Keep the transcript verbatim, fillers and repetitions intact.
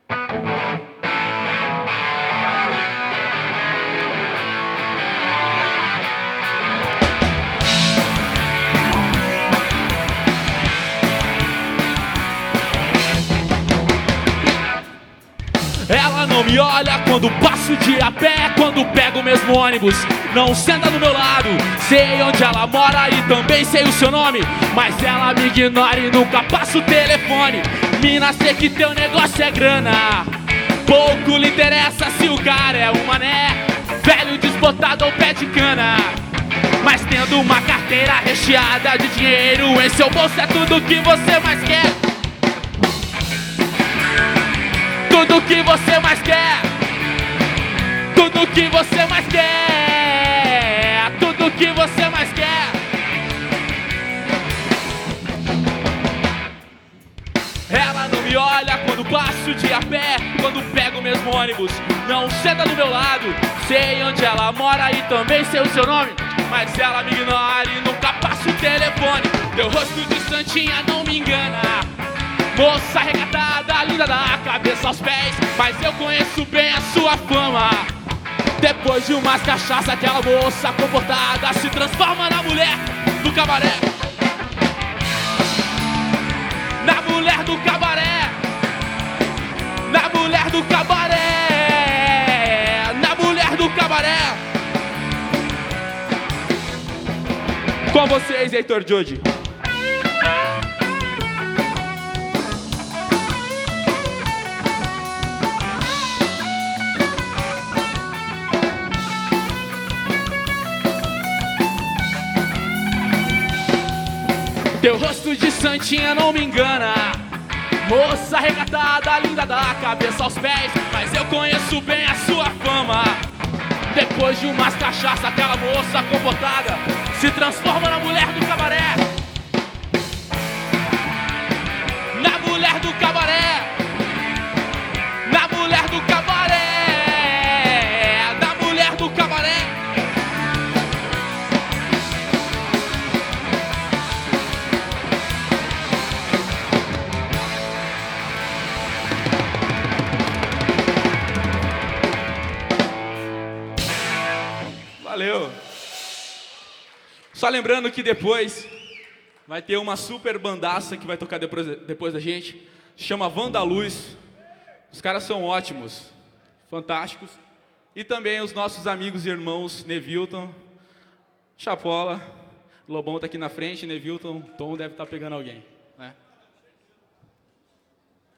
Ela não me olha quando passo de a pé, quando pego o mesmo ônibus. Não senta do meu lado, sei onde ela mora e também sei o seu nome. Mas ela me ignora e nunca passa o telefone. Mina, sei que teu negócio é grana, pouco lhe interessa se o cara é um mané, velho desbotado ou pé de cana. Mas tendo uma carteira recheada de dinheiro em seu bolso é tudo que você mais quer. Tudo que você mais quer, tudo que você mais quer, tudo que você mais quer. Ela não me olha quando passo de a pé, quando pego o mesmo ônibus. Não senta do meu lado, sei onde ela mora e também sei o seu nome. Mas ela me ignora e nunca passa o telefone. Teu rosto de santinha não me engana, moça recatada, linda da cabeça aos pés. Mas eu conheço bem a sua fama. Depois de umas cachaças, aquela moça comportada se transforma na mulher do cabaré. Na mulher do cabaré. Na mulher do cabaré. Na mulher do cabaré. Com vocês, Heitor Jude. Teu rosto de santinha não me engana, moça recatada, linda da cabeça aos pés. Mas eu conheço bem a sua fama. Depois de umas cachaças, aquela moça comportada se transforma na mulher do cabaré. Na mulher do cabaré. Na mulher do cabaré. Na mulher do cabaré. Valeu! Só lembrando que depois vai ter uma super bandaça que vai tocar depois, depois da gente. Chama Vanda Luz. Os caras são ótimos, fantásticos. E também os nossos amigos e irmãos Nevilton, Chapola, Lobão tá aqui na frente, Nevilton, Tom deve estar pegando alguém.